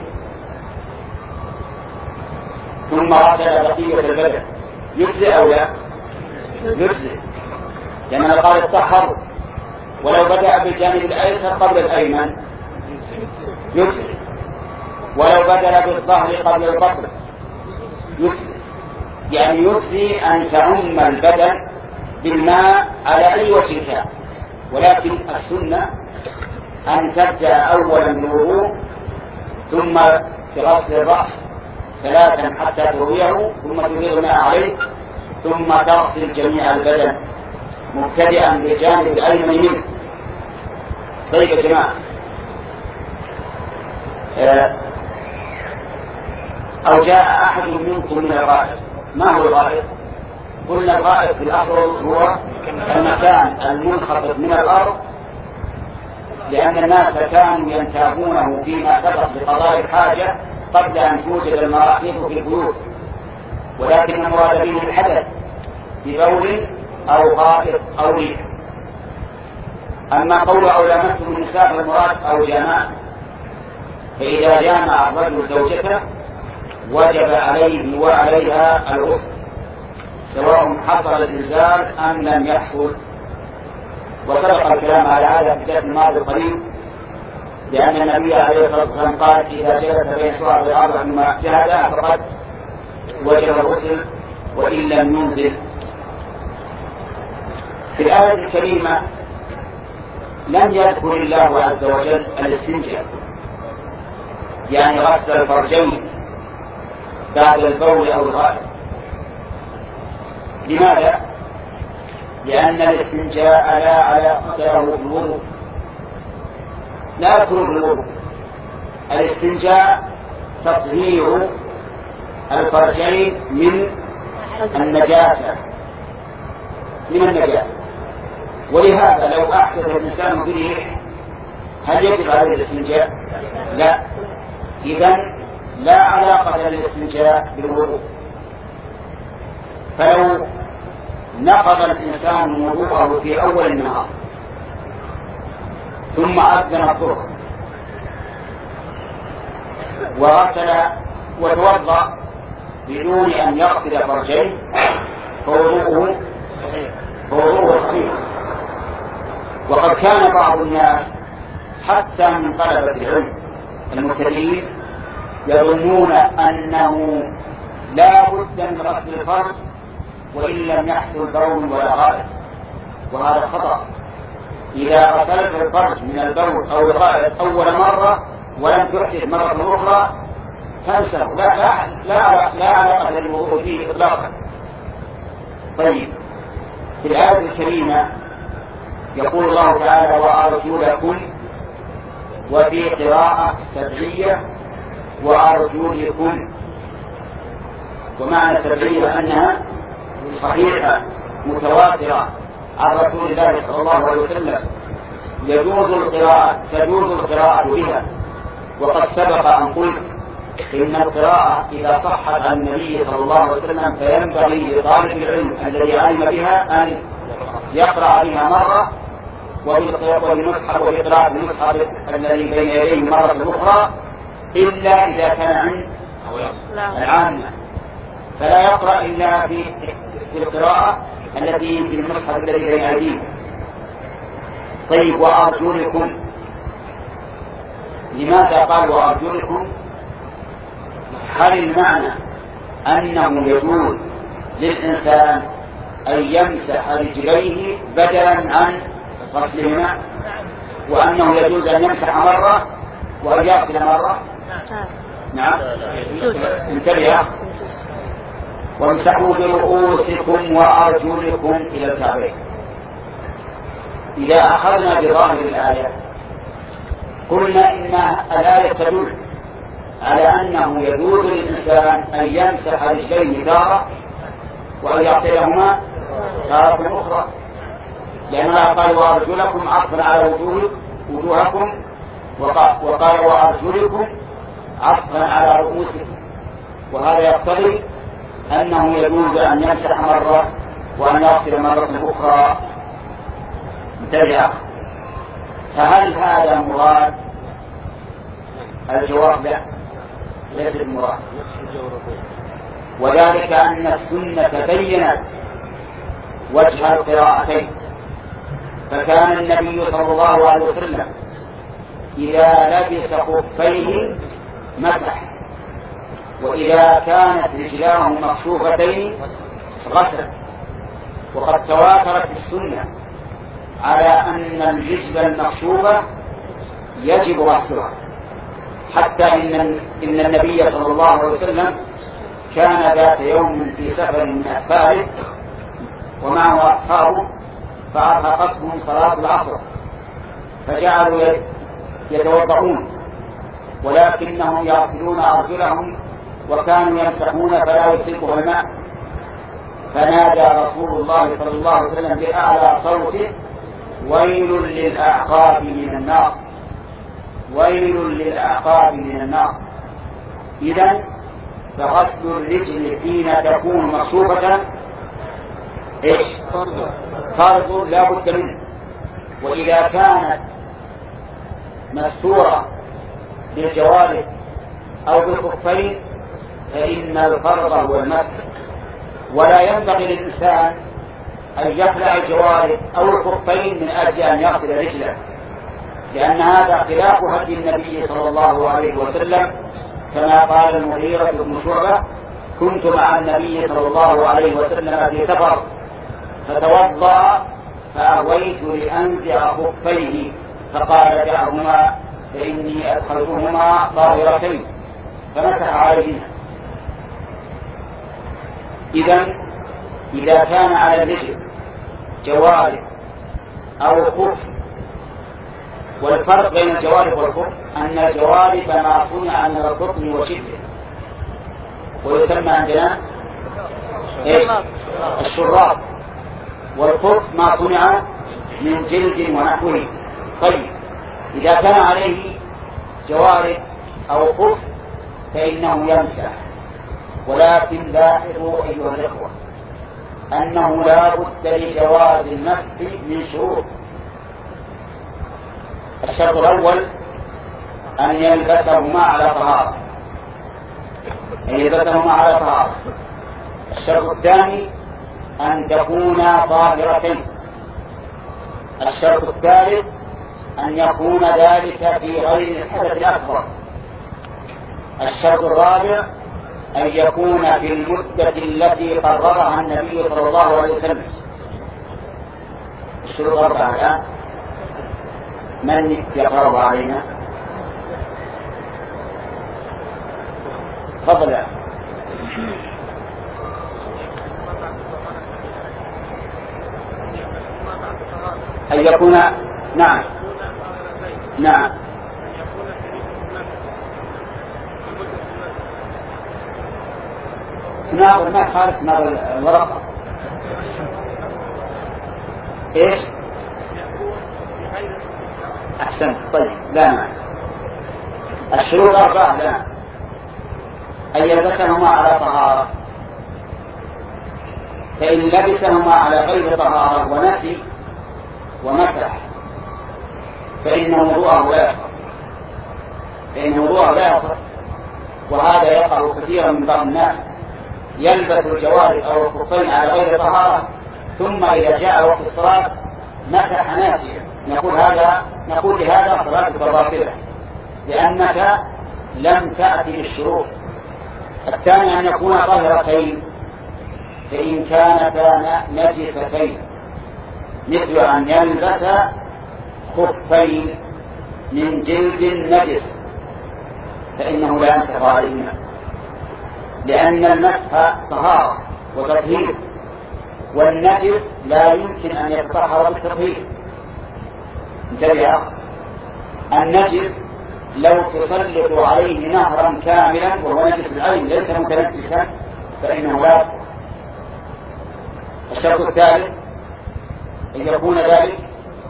ثم غسل بقية البدن يجزئ أو لا؟ يجزئ، لأنه قال الطهر. ولو بدأ بالجانب الأيسر قبل الأيمن يجزئ، ولو بدأ بالظهر قبل البطن يجزئ. يعني يجزي أن تعم البدن بالماء على أي وجه كان، ولكن السنة أن تبدأ أولا بالوضوء ثم بغسل الرأس ثلاثا حتى ترويه، ثم تفيض الماء عليه، ثم تغسل جميع البدن مبتدئا بالجانب الأيمن منه. طيب يا جماعة، أو جاء أحد منكم من الغائط. ما هو الغائط؟ قلنا الغائط في الأصل هو المكان المنخفض من الأرض، لأن الناس كانوا ينتابونه فيما سبق بقضاء الحاجة قبل أن توجد المراحيض في البيوت، ولكن المراد به الحدث ببول أو غائط أو ريح. أما قول أو لامسه النساء فالمراد أو جماع. فإذا جامع الرجل زوجته وجب عليه وعليها الغسل، سواء حصل الإنزال أم لم يحصل. وسبق الكلام على هذا في الدرس الماضي القريب، لأن النبي عليه الصلاة والسلام قال: إذا جلس بين شعب الأرض ثم جهدها فقد وجب الغسل وإن لم ينزل. في الآية الكريمة لم يذكر الله عز وجل الاستنجاء، يعني غسل الفرجين بعد البول أو الغائط. لماذا؟ لأن الاستنجاء لا علاقة له بالوضوء، لا يكون بالوضوء. الاستنجاء تطهير الفرجين من النجاسة من النجاسة ولهذا لو أحدث الإنسان به هل يجب عليه الاستنجاء؟ لا. إذن لا علاقة للاستنجاء بالوضوء. فلو نقض الإنسان وضوءه في أول النهار ثم أذن الظهر وغسل وتوضأ بدون أن يغسل فرجين فوضوءه فوضوءه صحيح. وقد كان بعض الناس حتى من طلبة العلم المبتدئين يظنون أنه لا بد من غسل الفرج وإن لم يحصل بول ولا غائط، وهذا خطأ. إذا غسلت الفرج من البول أو الغائط أول مرة ولم تحدث مرة أخرى تنسى، لا لا لا لا علاقة للوضوء فيه إطلاقا. طيب، في الآية الكريمة يقول الله تعالى: وأرجلكم، وفي قراءة سبعية وأرجلكم، ومعنى سبعية أنها صحيحة متواترة عن رسول الله صلى الله عليه وسلم يجوز القراءة تجوز القراءة بها. وقد سبق أن قلت إن القراءة إذا صحت عن النبي صلى الله عليه وسلم فينبغي لطالب العلم الذي علم بها أن يقرأ بها مرة وبالمصحف وبقراءة المصحف الذي بين يديه مرة أخرى، إلا إذا كان عند العامة، فلا يقرأ إلا في القراءة التي في المصحف الذي بين يديه. طيب وأرجلكم، لماذا قال وأرجلكم؟ هل المعنى أنه يجوز للإنسان أن يمسح رجليه بدلا عن غسلهما، وأنه يجوز أن يمسح مرة وأن يغسل مرة؟ نعم. انتبه. وامسحوا برؤوسكم وأرجلكم إلى الكعبين. إذا أخذنا بظاهر الآية قلنا إن الآية تدل على أنه يجوز للإنسان أن يمسح رجليه تارة وأن يغسلهما تارة أخرى، لأنها قال وأرجلكم عطفا على وجوهكم، وقال وأرجلكم عطفا على رؤوسكم، وهذا يقتضي أنه يجوز أن يمسح مرة وأن يغسل مرة أخرى. انتبه. فهل هذا مراد؟ الجواب لا، ليس المراد، وذلك أن السنة بينت وجه القراءتين، فكان النبي صلى الله عليه وسلم إذا لبس خفيه مسح، وإذا كانت رجلاه مكشوفتين غسل. وقد تواترت السنة على أن الرجل المكشوفة يجب غسلها، حتى إن إن النبي صلى الله عليه وسلم كان ذات يوم في سفر من أسفاره ومعه أصحابه، فأرهقتهم صلاة العصر فجعلوا يتوضؤون ولكنهم يغسلون أرجلهم وكانوا يمسحون فلا يصيبهم الماء، فنادى رسول الله صلى الله عليه وسلم بأعلى صوته ويل للأعقاب من النار، ويل للأعقاب من النار. إذن فغسل الرجل حين تكون مكشوفة إيش؟ فرض لا بد منه. وإذا كانت مستورة بالجوارح أو بالخفين فإن الفرض هو المسح، ولا ينبغي للإنسان أن يخلع الجوارح أو الخفين من أجل أن يغسل رجله، لأن هذا خلاف هدي النبي صلى الله عليه وسلم، كما قال المغيرة بن شعبة كنت مع النبي صلى الله عليه وسلم في سفر فتوضأ فأهويت لأنزع خفيه فقال دعهما فإني أدخلتهما طاهرتين، فمسح عليهما. إذن إذا كان على الرجل جوارح أو خف، والفرق بين الجوارح والخف أن الجوارح ما صنع من القطن وشده، ويسمى عندنا إيش؟ الشراب، والخف ما صنع من جلد ونحوه. طيب إذا كان عليه جوارح أو خف فإنه يمسح، ولكن لاحظوا أيها الإخوة أنه لا بد لجواز المسح من شروط. الشرط الأول أن يلبسهما على طهارة، أن يلبسهما على طهارة. الشرط الثاني أن تكونا طاهرتين. الشرط الثالث أن يكون ذلك في غير الحدث الأكبر. الشرط الرابع أن يكون في المدة التي قررها النبي صلى الله عليه وسلم. الشروط الأربعة الآن من يقرأ علينا؟ تفضل. أن يكون نعم نعم تناظر ما خالف تناظر الورقة إيش؟ أحسنت. طيب لا معنى الشروط أربعة. لا أن يلبسهما على طهارة، فإن لبسهما على غير طهارة ونسي ومسح فإن وضوءه لا يصح، فإن وضوءه لا يصح. وهذا يقع كثيرا من بعض الناس يلبس الجوارح أو الخفين على غير طهارة، ثم إذا جاء وقت الصلاة مسح ناسيا نقول هذا نقول لهذا صلاتك باطلة لأنك لم تأتي بالشروط. الثاني أن يكون طاهرتين، فإن كانتا نجستين مثل أن يلبس خفين من جلد نجس فإنه لا يمسح عليهما، لأن المسح طهارة وتطهير، والنجس لا يمكن أن يتطهر بالتطهير. انتبه، النجس لو تسلط عليه نهرا كاملا وهو نجس العين ليس متنجسا فإنه لا. الشرط الثالث أن يكون ذلك،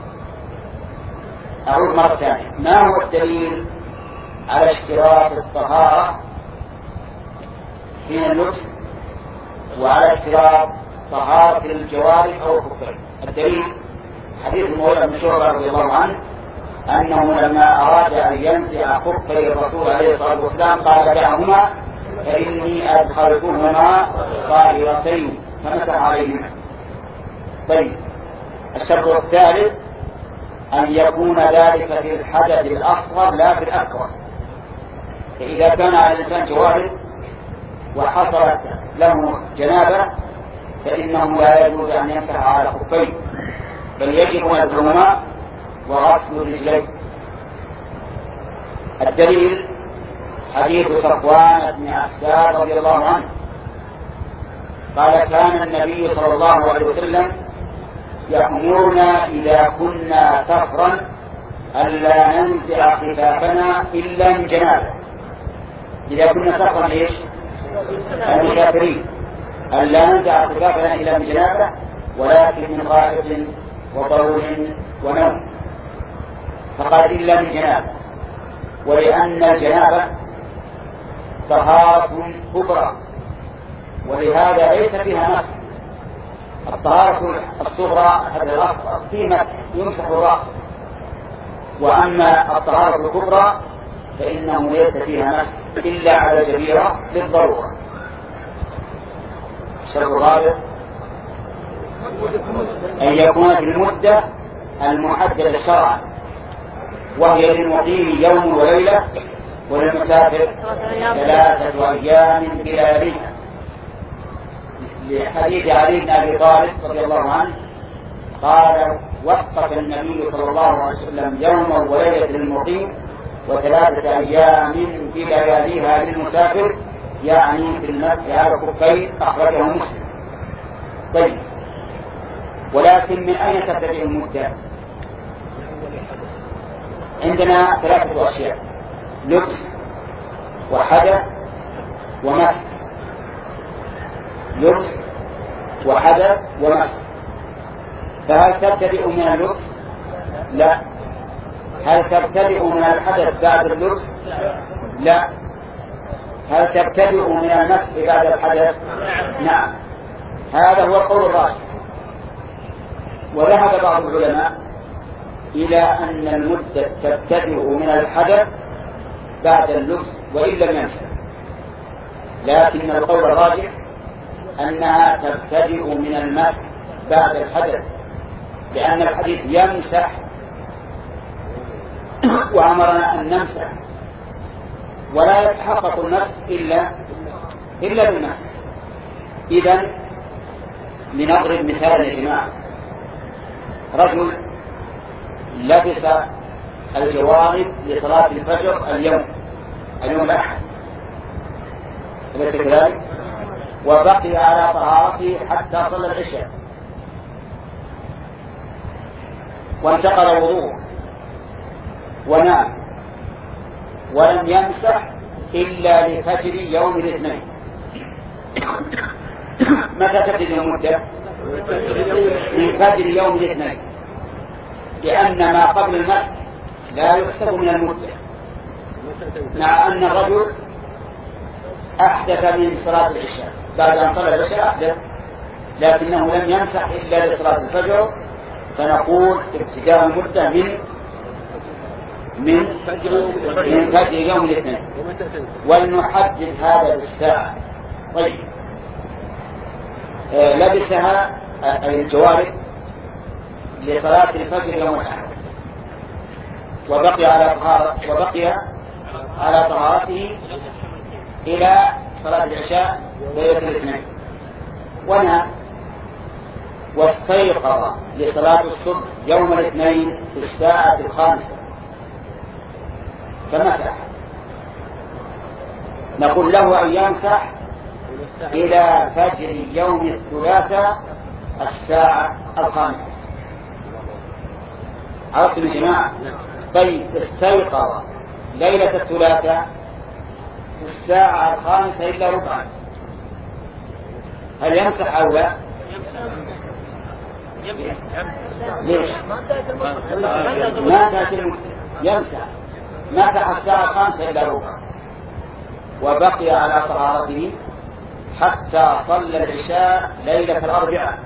أعود مرة ثانية، ما هو الدليل على اشتراط الطهارة حين اللبس وعلى اشتراط طهارة الجوارح أو الخفين؟ الدليل حديث المولى بن شعبة رضي الله عنه أنه لما أراد أن ينزع خفي الرسول عليه الصلاة والسلام قال دعهما فإني أدخلتهما طاهرتين فمسح عليهما. طيب، الشرط الثالث أن يكون ذلك في الحدث الأصغر لا في الأكبر. فإذا كان على الإنسان جوارح وحصلت له جنابة فإنه لا يجوز أن يمسح على خفيه، بل يجب نزعهما وغسل الرجلين. الدليل حديث صفوان بن عسار رضي الله عنه قال كان النبي صلى الله عليه وسلم يأمرنا إذا كنا سفرا ألا ننزع خفافنا إلا من جنابه. إذا كنا سفرا إيش؟ المسافرين ألا ننزع خفافنا إلا من جنابه ولكن من غائط وبول ونوم، فقال إلا من جنابه، ولأن الجنابة طهارة كبرى ولهذا ليس فيها مسح. الطهارة الصغرى هذا الأصل في مسح يمسح الرأس، وأما الطهارة الكبرى فإنه ليس فيها مسح إلا على جبيرة للضرورة. الشرط الرابع أن يكون في المدة المحددة شرعا، وهي للمقيم يوم وليلة وللمسافر ثلاثة أيام بلياليها، لحديث علي بن أبي طالب رضي الله عنه قال وقف النبي صلى الله عليه وسلم يوما وليلة للمقيم وثلاثة أيام بلياليها للمسافر، يعني في المسح على الخفين، أخرجه مسلم. طيب، ولكن من أين تبتدئ المدة؟ عندنا ثلاثة أشياء: لبس وحدث ومسح. لبس وحدث ومسح. فهل تبتدئ من اللبس؟ لا. هل تبتدئ من الحدث بعد اللبس؟ لا. هل تبتدئ من المسح بعد الحدث؟ نعم. هذا هو القول الراجح. وذهب بعض العلماء إلى أن المدة تبتدئ من الحدث بعد اللبس وإن لم يمسح، لكن القول الراجح أنها تبتدئ من المسح بعد الحدث، لأن الحديث يمسح وأمرنا أن نمسح، ولا يتحقق المسح إلا إلا بالمسح. إذن لنضرب مثال يا جماعة: رجل لبس الجوارب لصلاة الفجر اليوم اليوم الأحد، أليس كذلك؟ وبقي على طهارته حتى صلى العشاء، وانتقل وضوءه ونام ولم يمسح إلا لفجر يوم الاثنين. متى تبتدئ المدة؟ من فجر يوم الاثنين، لأن ما قبل المسح لا يحسب من المدة، مع أن الرجل أحدث من صلاة العشاء، بعد أن صلى العشاء أحدث، لكنه لم يمسح إلا لصلاة الفجر، فنقول ابتداء المدة من من من فجر يوم الاثنين، ولنحدد هذا بالساعة. طيب، آه لبسها أي الجوارب لصلاة الفجر يوم الأحد، وبقي على طهارة وبقي على طهارته إلى صلاة العشاء ليلة الاثنين، ونام واستيقظ لصلاة الصبح يوم الاثنين في الساعة الخامسة فمسح، نقول له أن يمسح إلى فجر يوم الثلاثاء الساعة الخامسة. عرفتم يا جماعة؟ طيب استيقظ ليلة الثلاثاء في الساعة الخامسة إلا ربعا، هل يمسح أو لا؟ ليش؟ ما تأتي يمسح، مسح الساعة الخامسة إلا ربعا وبقي على طهارته حتى صلى العشاء ليلة الأربعاء.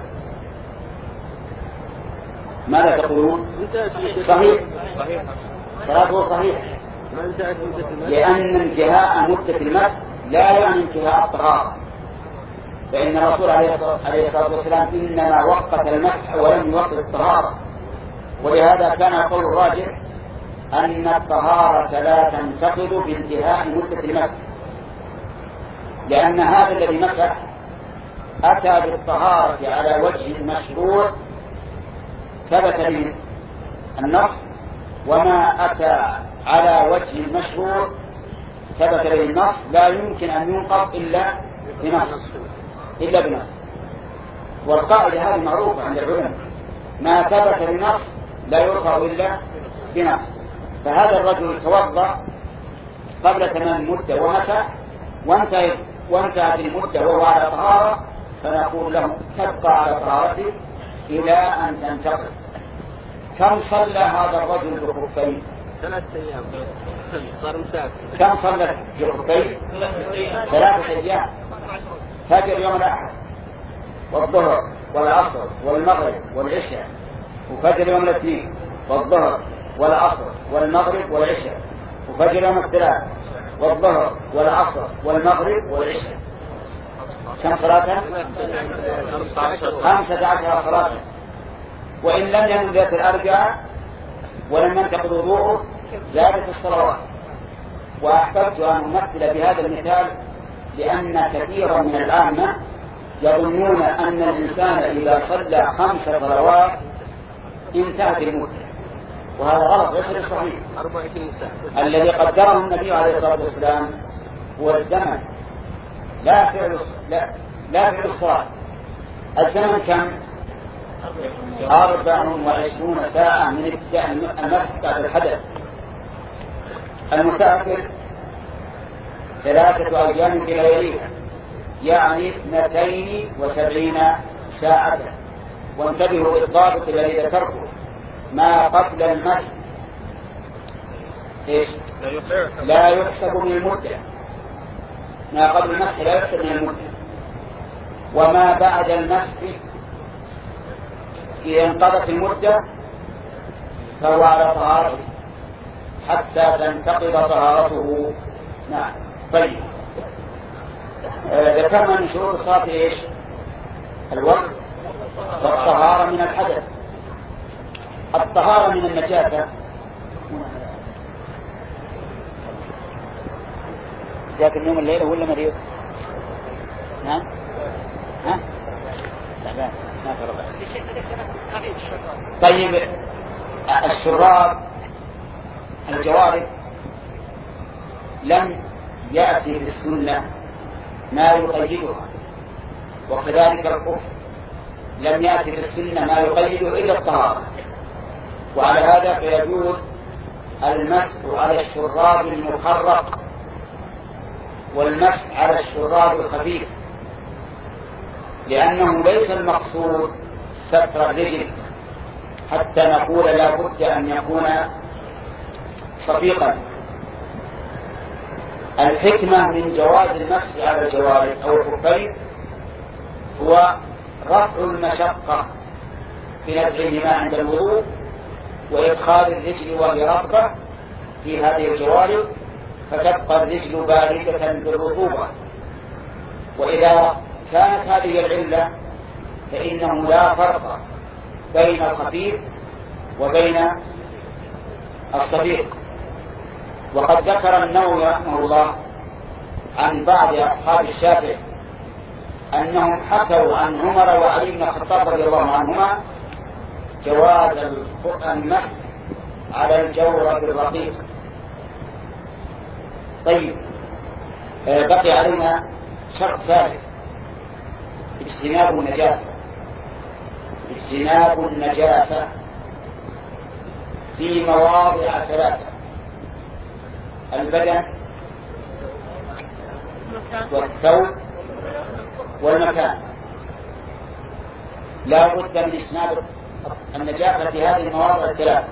ماذا تقولون؟ صحيح، صلاته صحيح، لأن انتهاء مدة المسح لا يعني انتهاء الطهارة، فإن الرسول عليه الصلاة والسلام إنما وقت المسح ولم يوقت الطهارة، ولهذا كان القول الراجح أن الطهارة لا تنتقض بانتهاء مدة المسح، لأن هذا الذي مسح أتى بالطهارة على وجه المشروع ثبت به النص، وما أتى على وجه المشروع ثبت به النص لا يمكن أن ينقض إلا بنص إلا بنص والقاعدة هذه معروفة عند العلماء، ما ثبت بنص لا يرفع إلا بنص. فهذا الرجل توضأ قبل تمام المدة ومسح وانتهت وانتهت المدة وهو على طهارة، فنقول له تبقى على طهارته إلى أن تنتقل. كم صلى هذا الرجل بخفين؟ ثلاثة أيام صار مسافر. كم صلى بخفين؟ ثلاثة أيام، فجر يوم الأحد والظهر والعصر والمغرب والعشاء، وفجر يوم الاثنين والظهر والعصر والمغرب والعشاء، وفجر يوم الثلاث والظهر والعصر والمغرب والعشاء. كم صلاة؟ خمسة عشر صلاة. وإن لم ينم ذات الأربعة ولم ينتقض وضوءه زادت الصلوات. وأحببت أن أمثل بهذا المثال لأن كثيرا من العامة يظنون أن الإنسان إذا صلى خمس صلوات انتهت المدة، وهذا غلط غير صحيح. الذي قدره النبي عليه الصلاة والسلام هو الزمن، لا فعل لا لا فعل الصلاة. الزمن كم؟ أربع وعشرون ساعة من ابتداء المسح بعد الحدث. المسافر ثلاثة أيام في لياليها، يعني اثنتين وسبعين ساعة. وانتبهوا الضابط الذي ذكرته، ما قبل المسح إيش؟ لا يحسب من المدة، ما قبل المسح لا يحسب من المدة، وما بعد المسح إذا انقضت المدة فهو على طهارته حتى تنتقض طهارته. نعم. طيب آه ذكرنا من شروط الصلاة إيش؟ الوقت والطهارة من الحدث. الطهارة من النجاسة ذاك اليوم الليلة ولا مريض؟ نعم. ها؟ لا ما فرق. طيب الشراب الجوارب لم يأتي في السنة ما يقيدها، وكذلك الكفر لم يأتي في السنة ما يقيده إلا الطهارة. وعلى هذا فيجوز المسح على الشراب المخرق والمسح على الشراب الخفيف، لأنه ليس المقصود ستر الرجل حتى نقول لا بد أن يكون صفيقا. الحكمة من جواز المسح على الجوارب أو الخفين هو رفع المشقة في نزعهما عند الوضوء وإدخال الرجل وهي رطبة في هذه الجوارب فتبقى الرجل باردة بالرطوبة. وإذا كانت هذه العلة فإنه لا فرق بين الخفيف وبين الصديق. وقد ذكر النووي رحمه الله عن بعض أصحاب الشافعي أنهم حكوا عن عمر وعلي بن الخطاب رضي الله عنهما جواز المسح على الجورب الرقيق. طيب، بقي علينا شرط ثالث: اجتناب النجاسة. اجتناب النجاسة في مواضع ثلاثة: البدن والثوب والمكان. لا بد من اجتناب النجاسة في هذه المواضع الثلاثة.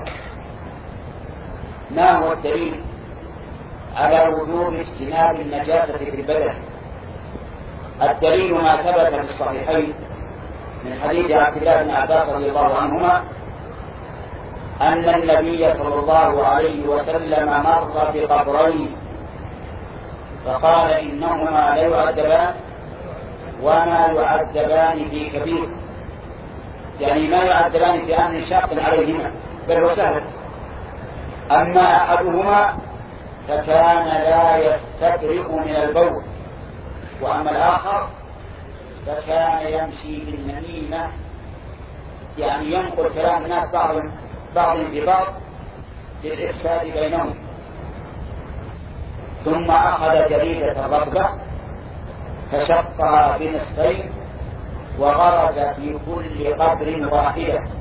ما هو الدليل على وجوب اجتناب النجاسة في البدن؟ الدليل ما ثبت في الصحيحين من حديث عبد الله بن عباس رضي الله عنهما أن النبي صلى الله عليه وسلم مر بقبرين فقال إنهما لا يعذبان وما يعذبان في كبير، يعني ما يعذبان في أمر شاق عليهما بل وسهل. أما أحدهما فكان لا يستبرئ من البول، وأما الآخر فكان يمشي بالنميمة، يعني ينقل كلام الناس بعض بعض ببعض للإفساد بينهم. ثم أخذ جريدة الرطبة فشقها بنصفين وغرز في كل قبر واحدة